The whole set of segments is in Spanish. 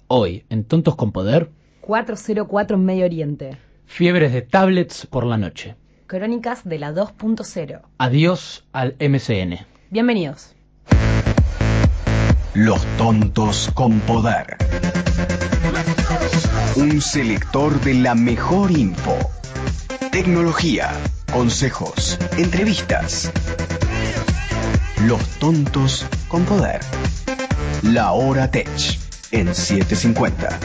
Hoy, en Tontos con Poder, 404 en Medio Oriente. fiebres de tablets por la noche. Crónicas de la 2.0. Adiós al MCN. Bienvenidos. Los Tontos con Poder. Un selector de la mejor info. Tecnología, consejos, entrevistas. Los Tontos con Poder. La Hora Tech en 750.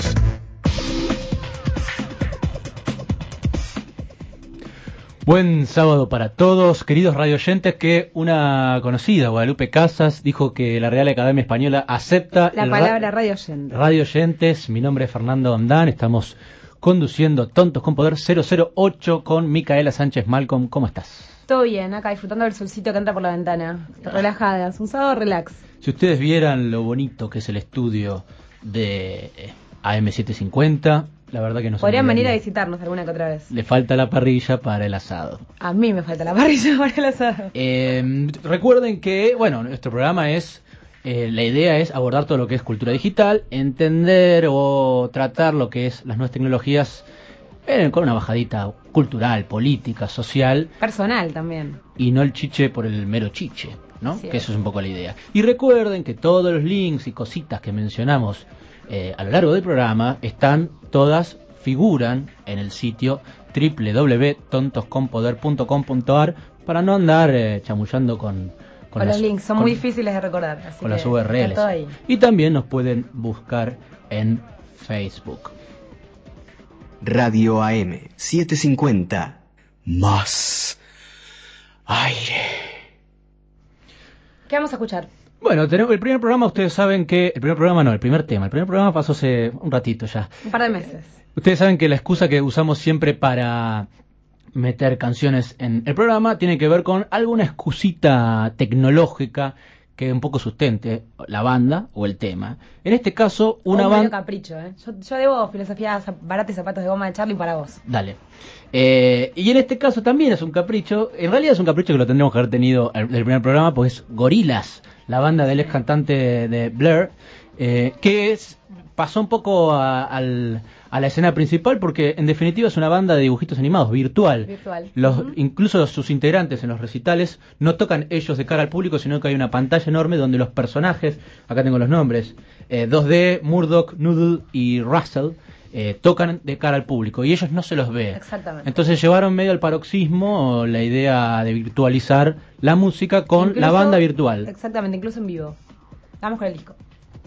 Buen sábado para todos, queridos radioyentes, que una conocida, Guadalupe Casas, dijo que la Real Academia Española acepta la palabra radioyente. Radioyentes, mi nombre es Fernando Amdán, estamos conduciendo Tontos con Poder 008 con Micaela Sánchez Malcolm. ¿Cómo estás? Todo bien, acá disfrutando del solcito que entra por la ventana. Relajadas, un sábado relax. Si ustedes vieran lo bonito que es el estudio de AM750, la verdad que no se Podrían venir a olvidaría. visitarnos alguna que otra vez. Le falta la parrilla para el asado. A mí me falta la parrilla para el asado. Recuerden que, bueno, nuestro programa es, la idea es abordar todo lo que es cultura digital, entender o tratar lo que es las nuevas tecnologías con una bajadita cultural, política, social. Personal también. Y no el chiche por el mero chiche, ¿no? Sí, que eso es un poco la idea. Y recuerden que todos los links y cositas que mencionamos a lo largo del programa figuran en el sitio www.tontosconpoder.com.ar para no andar chamullando con los links, son muy difíciles de recordar. Así con que las URLs. está todo ahí. Y también nos pueden buscar en Facebook. Radio AM 750. Más aire. ¿Qué vamos a escuchar? Bueno, tenemos el primer programa, ustedes saben que... El primer programa pasó hace un ratito ya. Un par de meses. Ustedes saben que la excusa que usamos siempre para meter canciones en el programa tiene que ver con alguna excusita tecnológica que un poco sustente la banda o el tema. En este caso, una banda... capricho, ¿eh? Yo debo filosofía barata y zapatos de goma de Charlie para vos. Dale. Y en este caso también es un capricho. En realidad es un capricho que lo tendríamos que haber tenido del primer programa, pues es Gorillaz, la banda del ex cantante de Blur, pasó un poco a la escena principal porque en definitiva es una banda de dibujitos animados, virtual. Incluso sus integrantes en los recitales no tocan ellos de cara al público, sino que hay una pantalla enorme donde los personajes, acá tengo los nombres, 2D, Murdoch, Noodle y Russell, tocan de cara al público y ellos no se los ve. Exactamente. Entonces llevaron medio al paroxismo la idea de virtualizar la música con Incluso, la banda virtual. Exactamente, incluso en vivo. Vamos con el disco.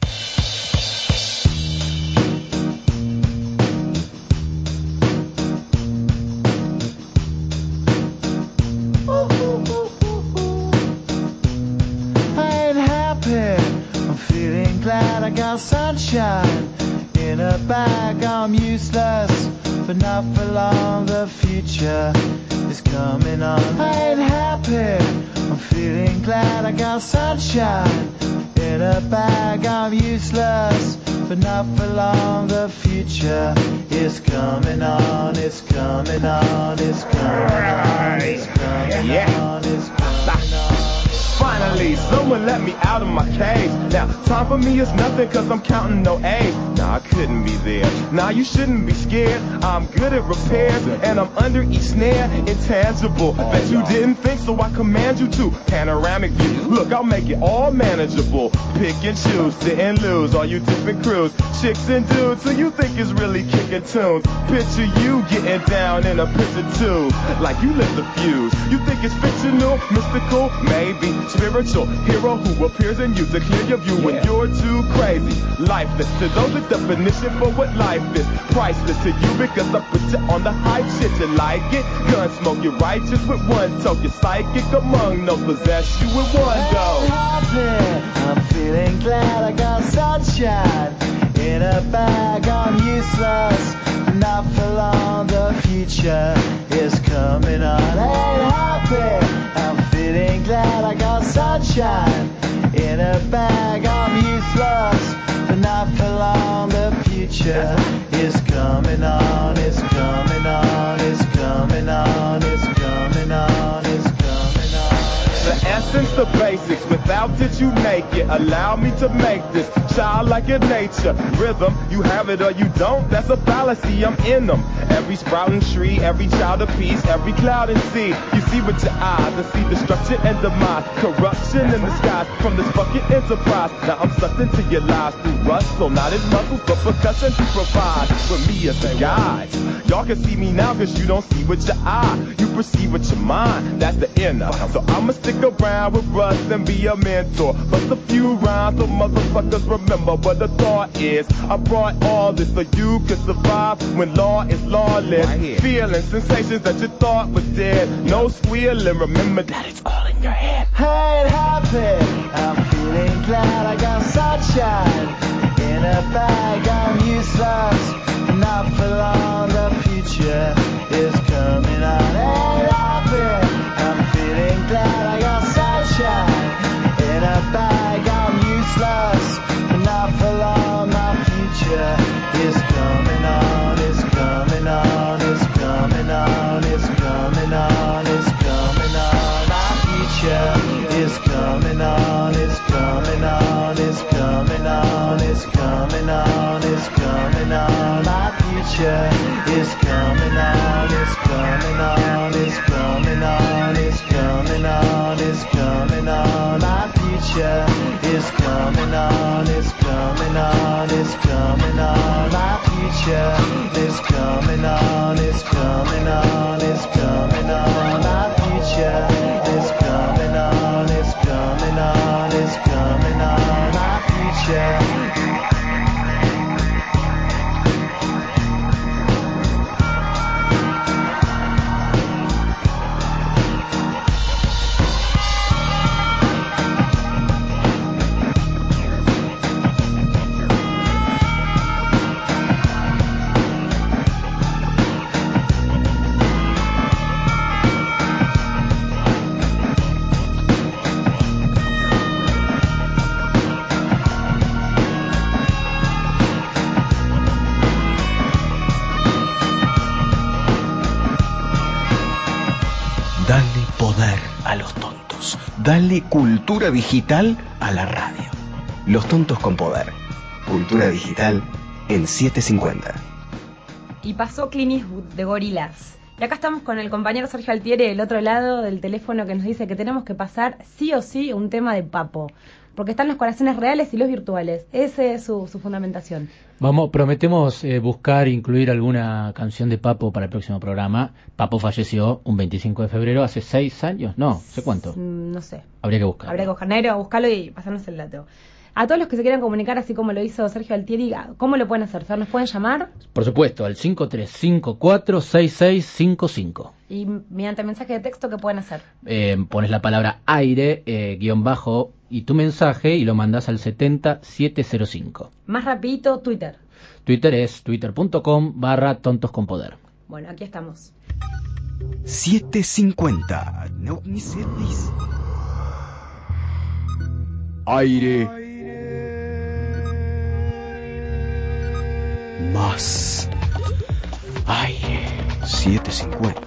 Glad I got sunshine in a bag. I'm useless, but not for long. The future is coming on. I ain't happy. I'm feeling glad I got sunshine in a bag. I'm useless, but not for long. The future is coming on. It's coming on. It's coming on. It's coming on. It's coming on. Finally, someone let me out of my cage. Now, time for me is nothing cause I'm counting no A's. Nah, I couldn't be there. Nah, you shouldn't be scared. I'm good at repairs and I'm under each snare. Intangible. Bet you didn't think so I command you to. Panoramic view. Look, I'll make it all manageable. Pick and choose, sit and lose. All you different crews, chicks and dudes who you think is really kicking tunes. Picture you getting down in a picture too. Like you lit the fuse. You think it's fictional, mystical, maybe. Spiritual hero who appears in you to clear your view when you're too crazy. Lifeless to those, the definition for what life is. Priceless to you because I put you on the hype shit. You like it? Gun smoke, you're righteous with one toe. You're psychic among no possess you with one go. I'm feeling glad I got sunshine in a bag. I'm useless, not for long. The future is coming on. Ain't happy. I'm feeling glad I got sunshine in a bag. I'm useless, but not for long. The future is coming on. It's coming on. It's coming on. It's coming on. It's coming on. The essence the basics. Without it, you make it. Allow me to make this childlike in nature. Rhythm, you have it or you don't. That's a fallacy. I'm in them. Every sprouting tree, every child of peace, every cloud and sea. You see with your eyes and see destruction and demise. Corruption in the skies from this fucking enterprise. Now I'm sucked into your lies through rust. So not as muscles, but percussion to provide for me as a guide. Y'all can see me now cause you don't see with your eye. You perceive with your mind. That's the inner. So I'ma stick around with Russ and be a mentor. Bust a few rhymes so motherfuckers remember what the thought is. I brought all this so you can survive when law is lawless. Right. Feeling sensations that you thought was dead. No squealing, remember that it's all in your head. I ain't happy, I'm feeling glad I got sunshine in a bag. I'm useless, not for long, the future is coming on. Ain't happy, I'm feeling glad I got sunshine in a bag. I'm useless, not for long, my future is coming on. It's coming on, it's coming on, it's coming on, it's coming on. My future is coming on, it's coming on, it's coming on, it's coming on, it's coming on. My future is coming on, it's coming on, it's coming on, it's coming on, it's coming on. My future is coming on, it's coming on, it's coming on. My future is coming on, it's coming on, it's coming on. My future is coming on, it's coming on, it's coming on. My future. Dale poder a los tontos. Dale cultura digital a la radio. Los tontos con poder. Cultura digital en 750. Y pasó Clint Eastwood de Gorillaz. Y acá estamos con el compañero Sergio Altieri del otro lado del teléfono que nos dice que tenemos que pasar sí o sí un tema de Papo. Porque están los corazones reales y los virtuales. Esa es su fundamentación. Prometemos buscar incluir alguna canción de Papo para el próximo programa. Papo falleció un 25 de febrero, hace 6 años, no sé cuánto. No sé. Habría que buscarlo. Habría que buscar, Negro, buscarlo y pasarnos el dato. A todos los que se quieran comunicar, así como lo hizo Sergio Altieri, ¿cómo lo pueden hacer? ¿Nos pueden llamar? Por supuesto, al 5354-6655. Y mediante mensaje de texto, ¿qué pueden hacer? Pones la palabra aire, guión bajo, y tu mensaje y lo mandas al 70705. Más rapidito, Twitter. Twitter es twitter.com/tontosconpoder. Bueno, aquí estamos. 750. No, ni se dice. Aire. Más aire. 750.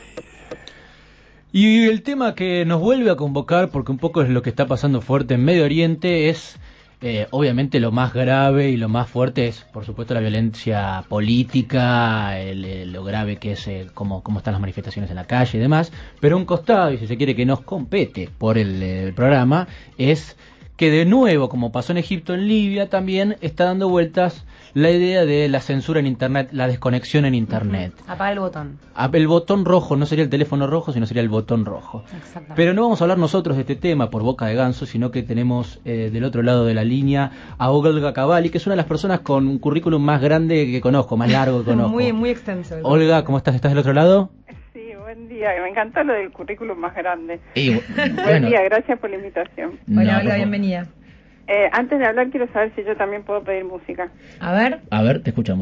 Y el tema que nos vuelve a convocar, porque un poco es lo que está pasando fuerte en Medio Oriente, es obviamente lo más grave y lo más fuerte es, por supuesto, la violencia política, lo grave que es cómo están las manifestaciones en la calle y demás. Pero un costado, y si se quiere que nos compete por el programa, es que de nuevo, como pasó en Egipto, en Libia, también está dando vueltas la idea de la censura en Internet, la desconexión en Internet. Apaga el botón. El botón rojo, no sería el teléfono rojo, sino sería el botón rojo. Exactamente. Pero no vamos a hablar nosotros de este tema por boca de ganso, sino que tenemos del otro lado de la línea a Olga Cavalli, que es una de las personas con un currículum más grande que conozco, más largo que conozco. muy extenso. Olga, ¿cómo estás? ¿Estás del otro lado? Buen día, me encantó lo del currículum más grande. Bueno, buen día, gracias por la invitación. Hola, Olga, bienvenida. Antes de hablar quiero saber si yo también puedo pedir música. A ver, te escuchamos.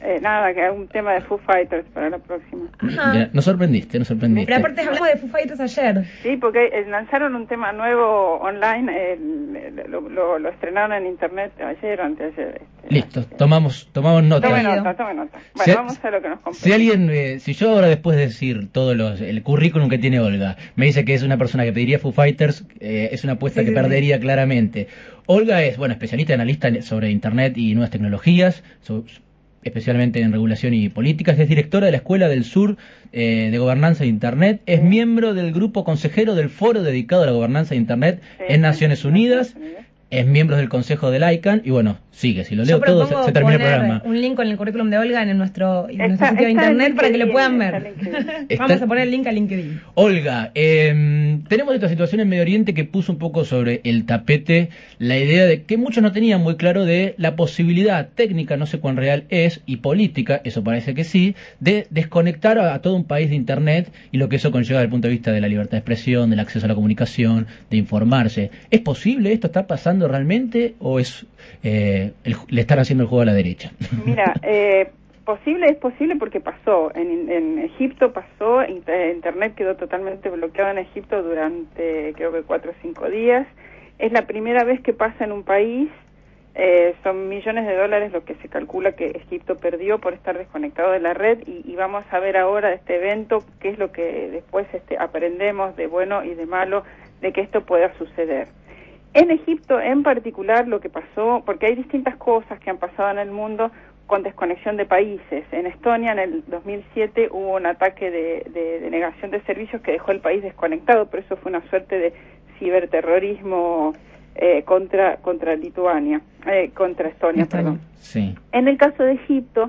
Nada, que haga un tema de Foo Fighters para la próxima. Mira, nos sorprendiste. Pero aparte hablamos de Foo Fighters ayer. Sí, porque lanzaron un tema nuevo online, lo estrenaron en internet ayer o anteayer. Listo, tomamos nota. Tome nota. Bueno, vamos a lo que nos compete. Si alguien, si yo ahora después de decir todo el currículum que tiene Olga, me dice que es una persona que pediría Foo Fighters, es una apuesta que perdería claramente. Olga es, especialista y analista sobre Internet y nuevas tecnologías, especialmente en regulación y políticas. Es directora de la Escuela del Sur de Gobernanza de Internet. Es miembro del grupo consejero del foro dedicado a la gobernanza de Internet en Naciones Unidas. Es miembro del consejo del ICANN. Y sigue. Si lo leo todo, se termina el programa. Un link con el currículum de Olga en nuestro sitio de internet para que lo puedan ver. Vamos a poner el link a LinkedIn. Olga, tenemos esta situación en Medio Oriente que puso un poco sobre el tapete la idea de que muchos no tenían muy claro de la posibilidad técnica, no sé cuán real es, y política, eso parece que sí, de desconectar a todo un país de Internet y lo que eso conlleva desde el punto de vista de la libertad de expresión, del acceso a la comunicación, de informarse. ¿Es posible esto? ¿Está pasando realmente o es le están haciendo el juego a la derecha? Mira, es posible porque pasó. En Egipto pasó, Internet quedó totalmente bloqueado en Egipto durante creo que 4 o 5 días. Es la primera vez que pasa en un país, son millones de dólares lo que se calcula que Egipto perdió por estar desconectado de la red y vamos a ver ahora de este evento qué es lo que después aprendemos de bueno y de malo de que esto pueda suceder. En Egipto en particular lo que pasó, porque hay distintas cosas que han pasado en el mundo con desconexión de países. En Estonia en el 2007 hubo un ataque de negación de servicios que dejó el país desconectado, pero eso fue una suerte de ciberterrorismo contra Lituania, contra Estonia, perdón. Sí. En el caso de Egipto,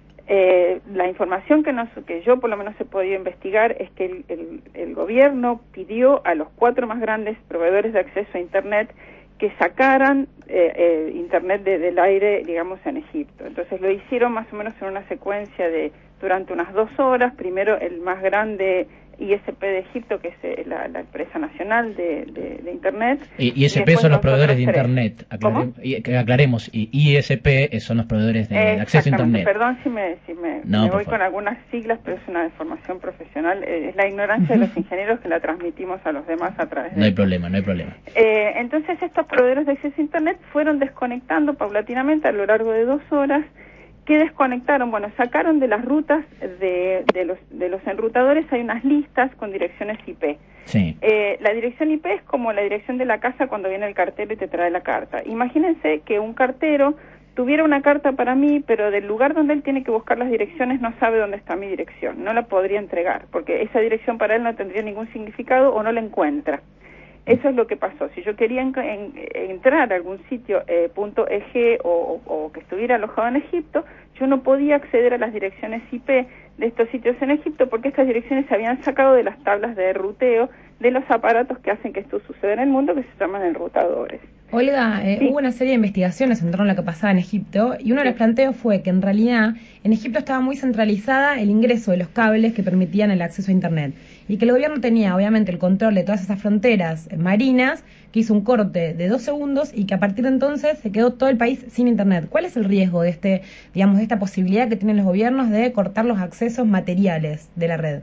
la información que yo por lo menos he podido investigar es que el gobierno pidió a los 4 más grandes proveedores de acceso a Internet que sacaran Internet del aire, digamos, en Egipto. Entonces lo hicieron más o menos en una secuencia de durante unas 2 horas. Primero el más grande ISP de Egipto, que es la empresa nacional de Internet. ISP son los proveedores de Internet. Aclaremos, ISP son los proveedores de acceso a Internet. Perdón si me voy con algunas siglas, pero es una deformación profesional. Es la ignorancia de los ingenieros que la transmitimos a los demás a través de... No hay problema. Entonces estos proveedores de acceso a Internet fueron desconectando paulatinamente a lo largo de 2 horas. ¿Qué desconectaron? Sacaron de las rutas de los enrutadores, hay unas listas con direcciones IP. Sí. La dirección IP es como la dirección de la casa cuando viene el cartero y te trae la carta. Imagínense que un cartero tuviera una carta para mí, pero del lugar donde él tiene que buscar las direcciones no sabe dónde está mi dirección, no la podría entregar, porque esa dirección para él no tendría ningún significado o no la encuentra. Eso es lo que pasó. Si yo quería entrar a algún sitio .eg o que estuviera alojado en Egipto, yo no podía acceder a las direcciones IP de estos sitios en Egipto porque estas direcciones se habían sacado de las tablas de ruteo de los aparatos que hacen que esto suceda en el mundo, que se llaman enrutadores. Olga, hubo una serie de investigaciones en torno a lo que pasaba en Egipto y uno de los planteos fue que en realidad en Egipto estaba muy centralizada el ingreso de los cables que permitían el acceso a Internet y que el gobierno tenía obviamente el control de todas esas fronteras marinas, que hizo un corte de 2 segundos y que a partir de entonces se quedó todo el país sin Internet. ¿Cuál es el riesgo de de esta posibilidad que tienen los gobiernos de cortar los accesos materiales de la red?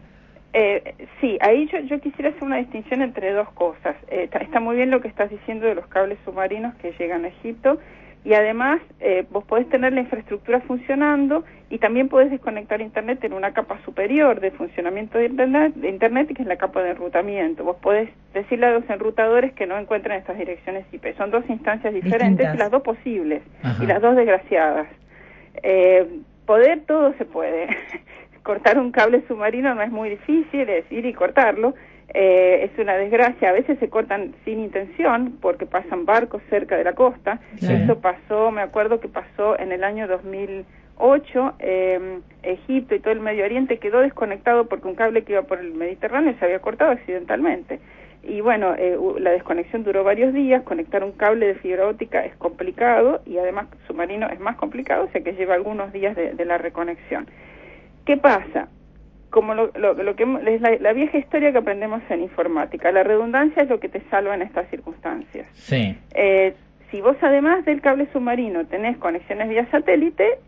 Sí, ahí yo quisiera hacer una distinción entre 2 cosas. Está muy bien lo que estás diciendo de los cables submarinos que llegan a Egipto y además vos podés tener la infraestructura funcionando y también podés desconectar Internet en una capa superior de funcionamiento de Internet, que es la capa de enrutamiento. Vos podés decirle a los enrutadores que no encuentren estas direcciones IP. Son 2 instancias diferentes y las 2 posibles. Ajá. Y las 2 desgraciadas. Poder todo se puede. Cortar un cable submarino no es muy difícil, es ir y cortarlo. Es una desgracia, a veces se cortan sin intención porque pasan barcos cerca de la costa. Sí. Eso pasó, me acuerdo que pasó en el año 2008, Egipto y todo el Medio Oriente quedó desconectado porque un cable que iba por el Mediterráneo se había cortado accidentalmente. Y bueno, la desconexión duró varios días. Conectar un cable de fibra óptica es complicado y además submarino es más complicado, o sea que lleva algunos días de la reconexión. ¿Qué pasa? Como lo que es la vieja historia que aprendemos en informática, la redundancia es lo que te salva en estas circunstancias. Sí. Si vos además del cable submarino tenés conexiones vía satélite,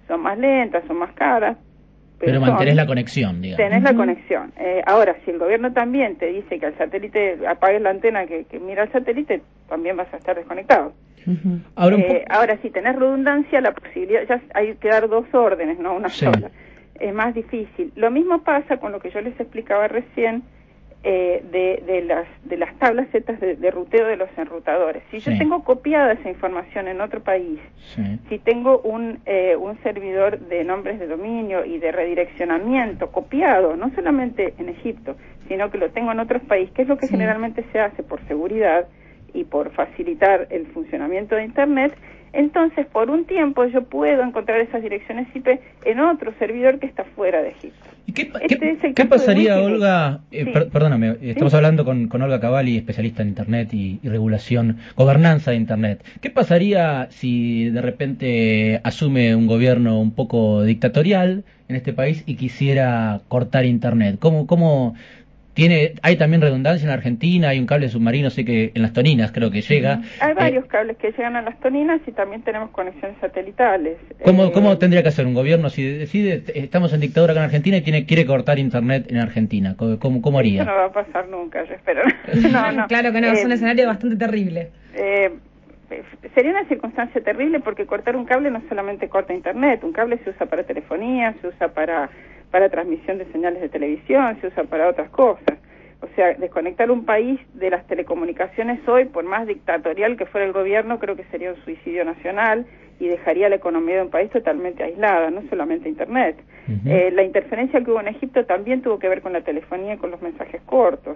son más lentas, son más caras. Pero mantenés la conexión, digamos. Tenés la conexión. Ahora, si el gobierno también te dice que al satélite apagues la antena que mira el satélite, también vas a estar desconectado. Ahora, si tenés redundancia, la posibilidad, ya hay que dar dos órdenes, no una sola. Es más difícil. Lo mismo pasa con lo que yo les explicaba recién, de las tablas Z de ruteo de los enrutadores. Si yo tengo copiada esa información en otro país, si tengo un servidor de nombres de dominio y de redireccionamiento copiado, no solamente en Egipto, sino que lo tengo en otros países, que es lo que generalmente se hace por seguridad y por facilitar el funcionamiento de Internet, entonces por un tiempo yo puedo encontrar esas direcciones IP en otro servidor que está fuera de Egipto. ¿Y qué pasaría, Olga? Perdóname, estamos hablando con Olga Cavalli, especialista en Internet y regulación, gobernanza de Internet. ¿Qué pasaría si de repente asume un gobierno un poco dictatorial en este país y quisiera cortar Internet? ¿Cómo hay también redundancia en Argentina? Hay un cable submarino, sé que en las Toninas creo que llega. Hay varios cables que llegan a las Toninas y también tenemos conexiones satelitales. ¿Cómo tendría que hacer un gobierno si decide, estamos en dictadura acá en Argentina y quiere cortar Internet en Argentina? ¿Cómo haría? Eso no va a pasar nunca, yo espero. No. Claro que no, es un escenario bastante terrible. Sería una circunstancia terrible porque cortar un cable no solamente corta Internet, un cable se usa para telefonía, se usa para transmisión de señales de televisión, se usa para otras cosas. O sea, desconectar un país de las telecomunicaciones hoy, por más dictatorial que fuera el gobierno, creo que sería un suicidio nacional y dejaría la economía de un país totalmente aislada, no solamente Internet. La interferencia que hubo en Egipto también tuvo que ver con la telefonía y con los mensajes cortos.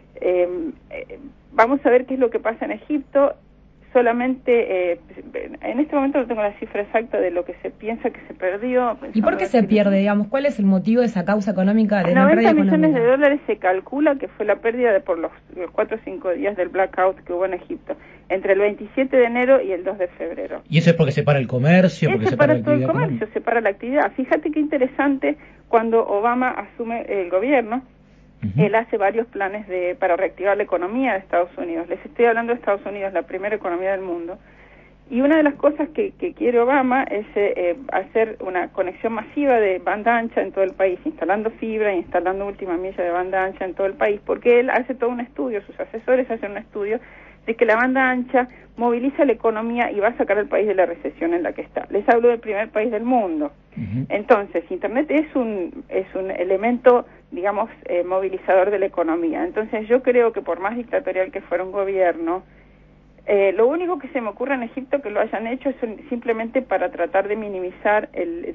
Vamos a ver qué es lo que pasa en Egipto. Solamente, en este momento no tengo la cifra exacta de lo que se piensa que se perdió. ¿Y por qué se pierde, digamos? ¿Cuál es el motivo de esa causa económica? De 90 millones de dólares se calcula que fue la pérdida por los 4 o 5 días del blackout que hubo en Egipto, entre el 27 de enero y el 2 de febrero. ¿Y eso es porque se para el comercio? Porque se para todo el comercio, se para la actividad. Fíjate qué interesante, cuando Obama asume el gobierno, él hace varios planes para reactivar la economía de Estados Unidos. Les estoy hablando de Estados Unidos, la primera economía del mundo. Y una de las cosas que quiere Obama es hacer una conexión masiva de banda ancha en todo el país, instalando fibra, instalando última milla de banda ancha en todo el país, porque él hace todo un estudio, sus asesores hacen un estudio de que la banda ancha moviliza la economía y va a sacar al país de la recesión en la que está. Les hablo del primer país del mundo. Entonces, Internet es un elemento, digamos, movilizador de la economía. Entonces, yo creo que por más dictatorial que fuera un gobierno, lo único que se me ocurre en Egipto que lo hayan hecho es simplemente para tratar de minimizar el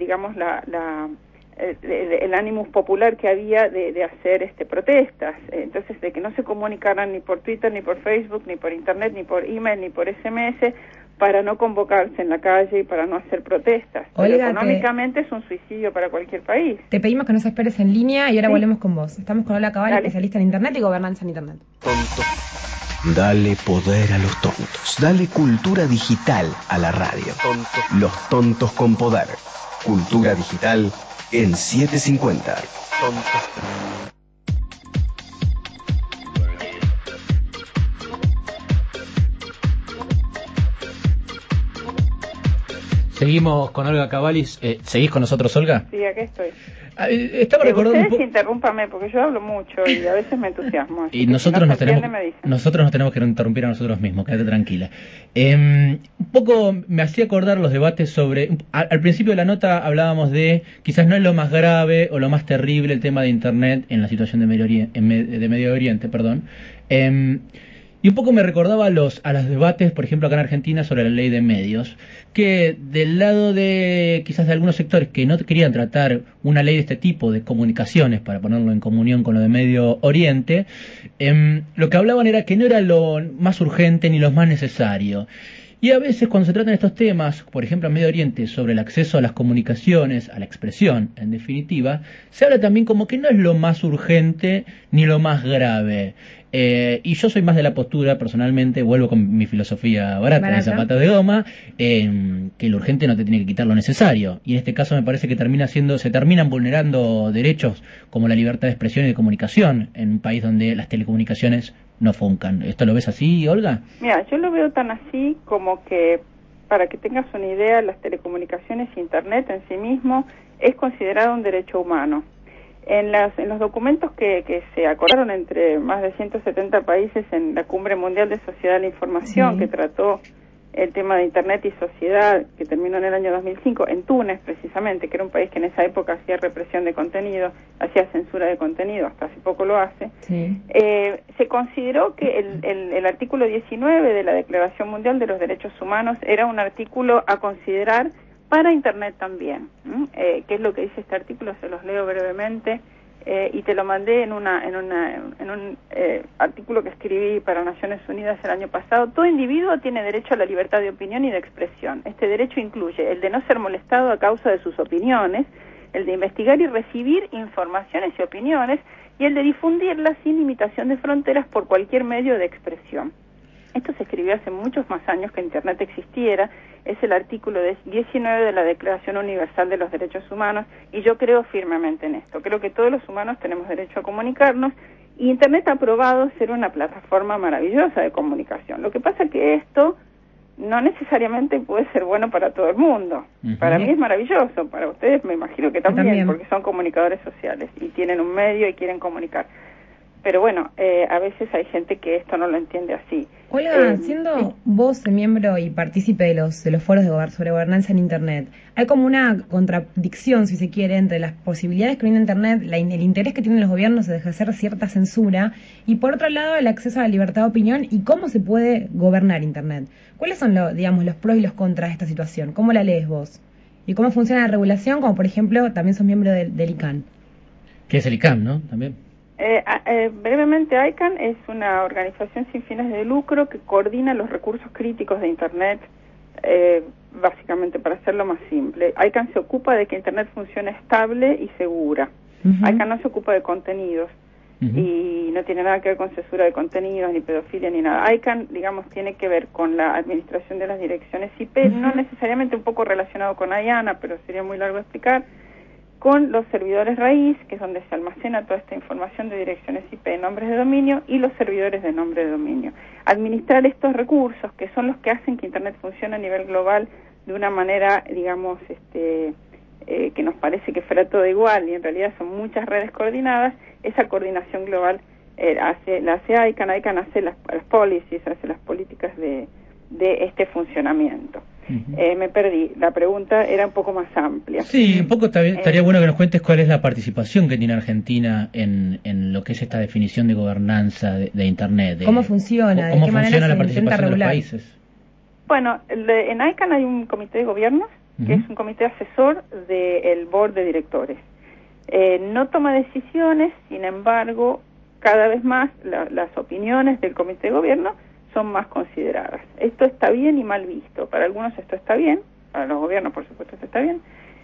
ánimo popular que había de hacer protestas. Entonces, de que no se comunicaran ni por Twitter, ni por Facebook, ni por Internet, ni por email, ni por SMS, para no convocarse en la calle y para no hacer protestas. Olga, económicamente es un suicidio para cualquier país. Te pedimos que nos esperes en línea y ahora volvemos con vos. Estamos con Olga Cavalli, especialista en Internet y gobernanza en Internet. Dale poder a los tontos. Dale cultura digital a la radio. Los tontos con poder. Cultura digital en 750. Seguimos con Olga Cavalli. ¿Seguís con nosotros, Olga? Sí, aquí estoy. Estaba recordando ustedes interrúmpame, porque yo hablo mucho y a veces me entusiasmo. Y nosotros nos tenemos que interrumpir a nosotros mismos, quédate tranquila. Un poco me hacía acordar los debates sobre... Al principio de la nota hablábamos de, quizás no es lo más grave o lo más terrible el tema de Internet en la situación de Medio Oriente, perdón. Y un poco me recordaba a los debates, por ejemplo, acá en Argentina sobre la ley de medios, que del lado de quizás de algunos sectores que no querían tratar una ley de este tipo de comunicaciones, para ponerlo en comunión con lo de Medio Oriente, lo que hablaban era que no era lo más urgente ni lo más necesario. Y a veces cuando se tratan estos temas, por ejemplo en Medio Oriente, sobre el acceso a las comunicaciones, a la expresión, en definitiva, se habla también como que no es lo más urgente ni lo más grave. Y yo soy más de la postura, personalmente, vuelvo con mi filosofía barata de zapatos de goma, que lo urgente no te tiene que quitar lo necesario. Y en este caso me parece que se terminan vulnerando derechos como la libertad de expresión y de comunicación en un país donde las telecomunicaciones no funcan. ¿Esto lo ves así, Olga? Mira, yo lo veo tan así como que para que tengas una idea, las telecomunicaciones e Internet en sí mismo es considerado un derecho humano. En los documentos que se acordaron entre más de 170 países en la Cumbre Mundial de Sociedad de la Información, que trató el tema de Internet y sociedad, que terminó en el año 2005, en Túnez precisamente, que era un país que en esa época hacía represión de contenido, hacía censura de contenido, hasta hace poco lo hace, se consideró que el artículo 19 de la Declaración Mundial de los Derechos Humanos era un artículo a considerar para Internet también. ¿Qué es lo que dice este artículo? Se los leo brevemente. Y te lo mandé en un artículo que escribí para Naciones Unidas el año pasado. Todo individuo tiene derecho a la libertad de opinión y de expresión. Este derecho incluye el de no ser molestado a causa de sus opiniones, el de investigar y recibir informaciones y opiniones, y el de difundirlas sin limitación de fronteras por cualquier medio de expresión. Esto se escribió hace muchos más años que Internet existiera. Es el artículo 19 de la Declaración Universal de los Derechos Humanos, y yo creo firmemente en esto. Creo que todos los humanos tenemos derecho a comunicarnos, y Internet ha probado ser una plataforma maravillosa de comunicación. Lo que pasa es que esto no necesariamente puede ser bueno para todo el mundo. Para mí es maravilloso, para ustedes me imagino que también, porque son comunicadores sociales y tienen un medio y quieren comunicar. Pero bueno, a veces hay gente que esto no lo entiende así. Olga, siendo vos miembro y partícipe de los foros sobre gobernanza en Internet, hay como una contradicción, si se quiere, entre las posibilidades que brinda Internet, el interés que tienen los gobiernos de ejercer cierta censura, y por otro lado el acceso a la libertad de opinión y cómo se puede gobernar Internet. ¿Cuáles son los pros y los contras de esta situación? ¿Cómo la lees vos? ¿Y cómo funciona la regulación? Como por ejemplo, también sos miembro del ICANN. ¿Qué es el ICANN, no? También. Brevemente, ICANN es una organización sin fines de lucro que coordina los recursos críticos de Internet, básicamente para hacerlo más simple. ICANN se ocupa de que Internet funcione estable y segura. ICANN no se ocupa de contenidos y no tiene nada que ver con censura de contenidos, ni pedofilia, ni nada. ICANN, digamos, tiene que ver con la administración de las direcciones IP, no necesariamente un poco relacionado con IANA, pero sería muy largo explicar, con los servidores raíz, que es donde se almacena toda esta información de direcciones IP de nombres de dominio, y los servidores de nombre de dominio. Administrar estos recursos, que son los que hacen que Internet funcione a nivel global de una manera, digamos, que nos parece que fuera todo igual, y en realidad son muchas redes coordinadas. Esa coordinación global la hace ICANN. ICANN hace las policies, hace las políticas de este funcionamiento. Me perdí, la pregunta era un poco más amplia. Sí, un poco estaría bueno que nos cuentes cuál es la participación que tiene Argentina en lo que es esta definición de gobernanza de Internet. ¿Cómo funciona? ¿Cómo funciona la participación de los países? Bueno, en ICANN hay un comité de gobiernos, que es un comité asesor del board de directores. No toma decisiones, sin embargo, cada vez más las opiniones del comité de gobierno son más consideradas. Esto está bien y mal visto. Para algunos esto está bien, para los gobiernos por supuesto esto está bien,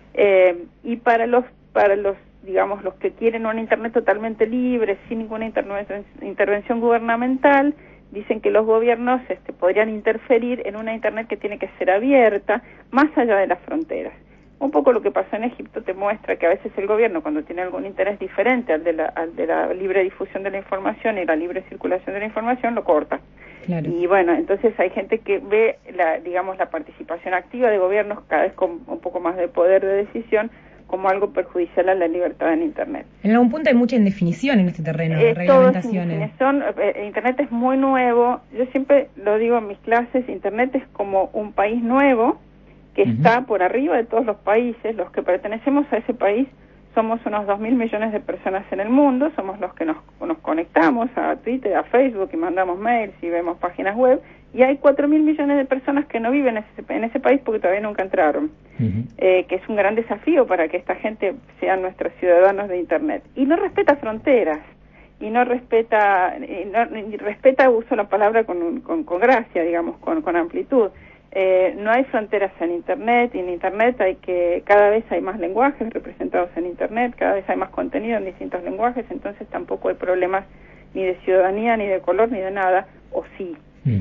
y para los digamos los que quieren un Internet totalmente libre, sin ninguna intervención gubernamental, dicen que los gobiernos podrían interferir en una Internet que tiene que ser abierta, más allá de las fronteras. Un poco lo que pasó en Egipto te muestra que a veces el gobierno, cuando tiene algún interés diferente al de la libre difusión de la información y la libre circulación de la información, lo corta. Claro. Y bueno, entonces hay gente que ve la participación activa de gobiernos cada vez con un poco más de poder de decisión como algo perjudicial a la libertad en Internet. En algún punto hay mucha indefinición en este terreno, reglamentaciones. Internet es muy nuevo. Yo siempre lo digo en mis clases, Internet es como un país nuevo que está por arriba de todos los países. Los que pertenecemos a ese país somos unos 2.000 millones de personas en el mundo, somos los que nos conectamos a Twitter, a Facebook y mandamos mails y vemos páginas web, y hay 4.000 millones de personas que no viven en ese país porque todavía nunca entraron, que es un gran desafío para que esta gente sean nuestros ciudadanos de Internet. Y no respeta fronteras, y no respeta, uso la palabra con gracia, digamos, con amplitud. No hay fronteras en Internet, y en Internet cada vez hay más lenguajes representados en Internet, cada vez hay más contenido en distintos lenguajes, entonces tampoco hay problemas ni de ciudadanía, ni de color, ni de nada, o sí.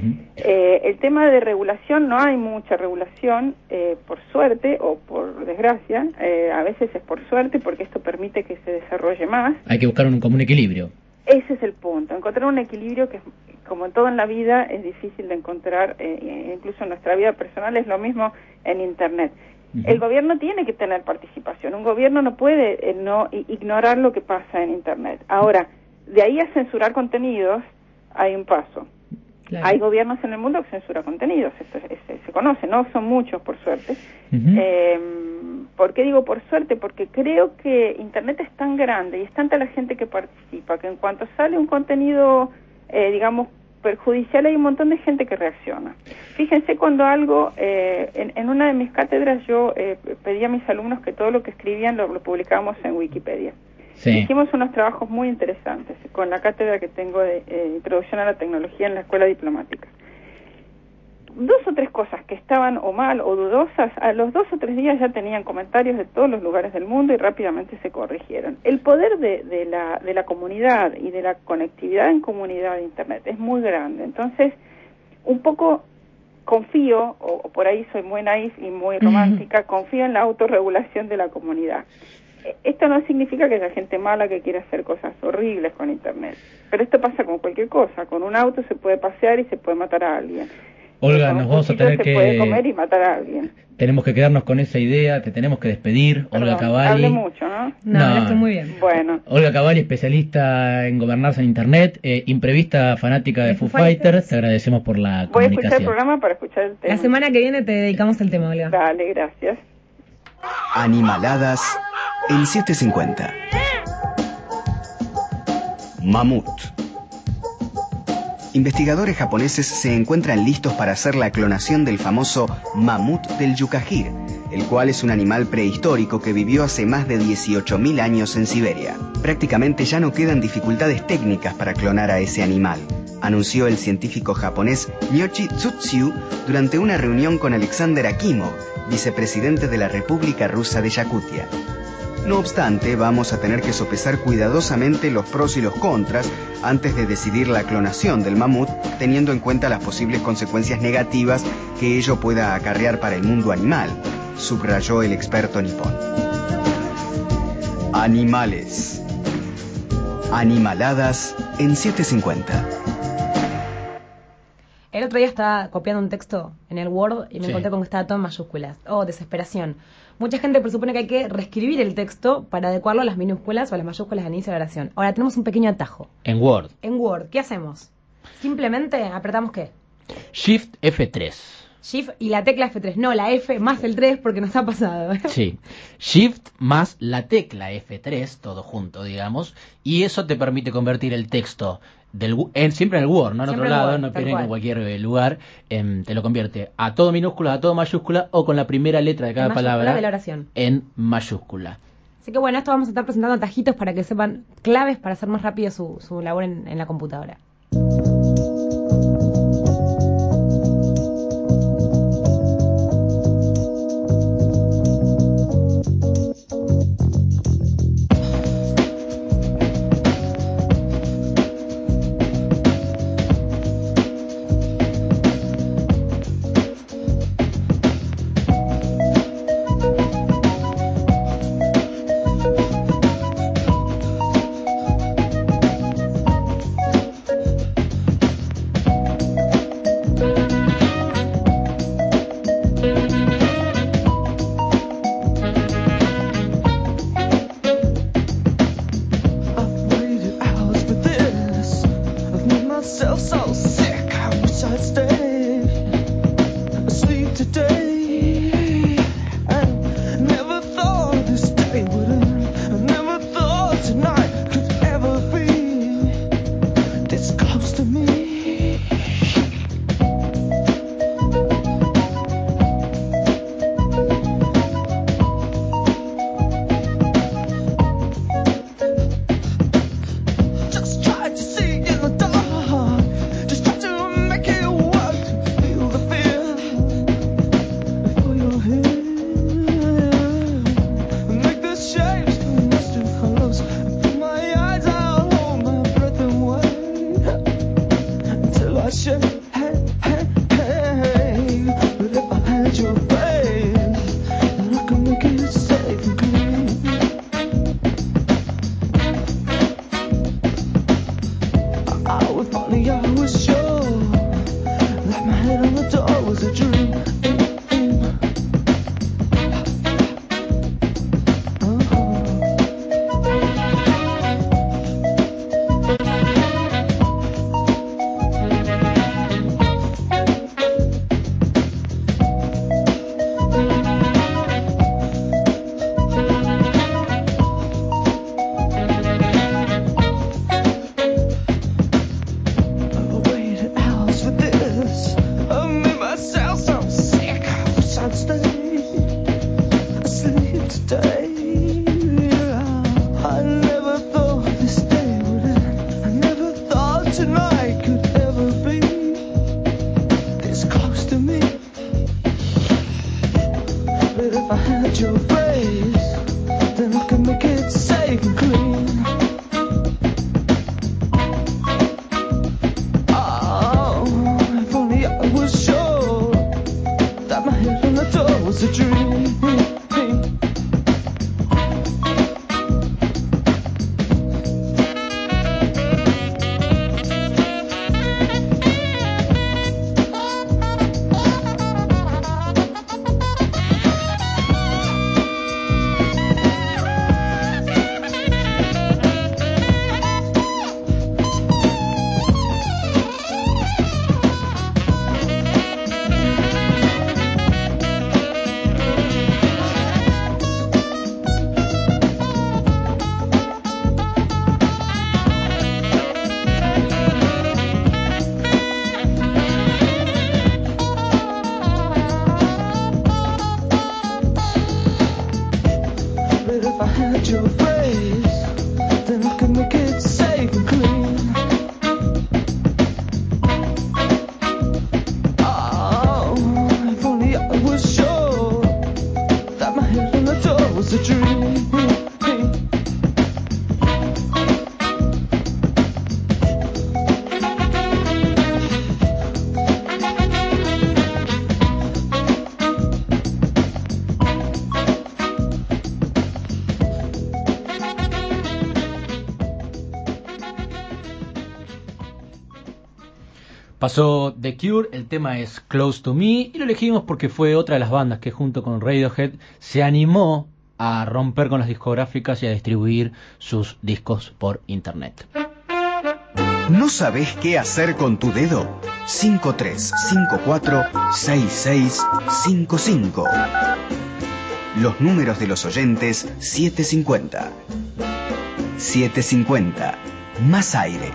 El tema de regulación, no hay mucha regulación, por suerte o por desgracia, a veces es por suerte porque esto permite que se desarrolle más. Hay que buscar un común equilibrio. Ese es el punto, encontrar un equilibrio que como en todo en la vida, es difícil de encontrar, incluso en nuestra vida personal es lo mismo en Internet. El gobierno tiene que tener participación, un gobierno no puede no ignorar lo que pasa en Internet. Ahora, de ahí a censurar contenidos, hay un paso. Claro. Hay gobiernos en el mundo que censuran contenidos, esto se conoce, no son muchos por suerte. ¿Por qué digo por suerte? Porque creo que Internet es tan grande y es tanta la gente que participa que en cuanto sale un contenido, digamos, perjudicial, hay un montón de gente que reacciona. Fíjense cuando algo, en una de mis cátedras yo pedí a mis alumnos que todo lo que escribían lo publicábamos en Wikipedia. Sí. Hicimos unos trabajos muy interesantes con la cátedra que tengo de Introducción a la Tecnología en la Escuela Diplomática. 2 o 3 cosas que estaban o mal o dudosas, a los 2 o 3 días ya tenían comentarios de todos los lugares del mundo y rápidamente se corrigieron. El poder de la comunidad y de la conectividad en comunidad de Internet es muy grande. Entonces, un poco confío, o por ahí soy muy naif y muy romántica, confío en la autorregulación de la comunidad. Esto no significa que haya gente mala que quiera hacer cosas horribles con Internet, pero esto pasa con cualquier cosa. Con un auto se puede pasear y se puede matar a alguien. Olga, nos vamos a tener se puede comer y matar a alguien. Tenemos que quedarnos con esa idea, te tenemos que despedir. Perdón, Olga Cavalli. Hablé mucho, ¿no? No, estoy muy bien. Bueno. Olga Cavalli, especialista en gobernanza en Internet, imprevista fanática de Foo Fighters. Te agradecemos por la comunicación. Voy a escuchar el programa para escuchar el tema. La semana que viene te dedicamos el tema, Olga. Dale, gracias. Animaladas en 750. Mamut. Investigadores japoneses se encuentran listos para hacer la clonación del famoso mamut del Yukagir, el cual es un animal prehistórico que vivió hace más de 18.000 años en Siberia. Prácticamente ya no quedan dificultades técnicas para clonar a ese animal, anunció el científico japonés Nyochi Tsutsiu durante una reunión con Alexander Akimov, vicepresidente de la República Rusa de Yakutia. No obstante, vamos a tener que sopesar cuidadosamente los pros y los contras antes de decidir la clonación del mamut, teniendo en cuenta las posibles consecuencias negativas que ello pueda acarrear para el mundo animal, subrayó el experto nipón. Animales. Animaladas en 750. El otro día estaba copiando un texto en el Word y me encontré con que estaba todo en mayúsculas. Oh, desesperación. Mucha gente presupone que hay que reescribir el texto para adecuarlo a las minúsculas o a las mayúsculas al inicio de la oración. Ahora tenemos un pequeño atajo. En Word. En Word, ¿qué hacemos? Simplemente apretamos ¿qué? Shift F3. Shift y la tecla F3. No, la F más el 3 porque nos ha pasado. Sí. Shift más la tecla F3, todo junto, digamos. Y eso te permite convertir el texto siempre en el Word, no en otro lado, no en cualquier lugar. Te lo convierte a todo minúscula, a todo mayúscula o con la primera letra de cada palabra de la oración en mayúscula. Así que bueno, esto vamos a estar presentando atajitos para que sepan claves para hacer más rápido su labor en la computadora. phrase, then I can make it safe and clean. Oh, if only I was sure that my head on the door was a dream. Pasó The Cure, el tema es Close to Me, y lo elegimos porque fue otra de las bandas que junto con Radiohead se animó a romper con las discográficas y a distribuir sus discos por internet. ¿No sabés qué hacer con tu dedo? 5354-6655. Los números de los oyentes 750. 750. Más aire.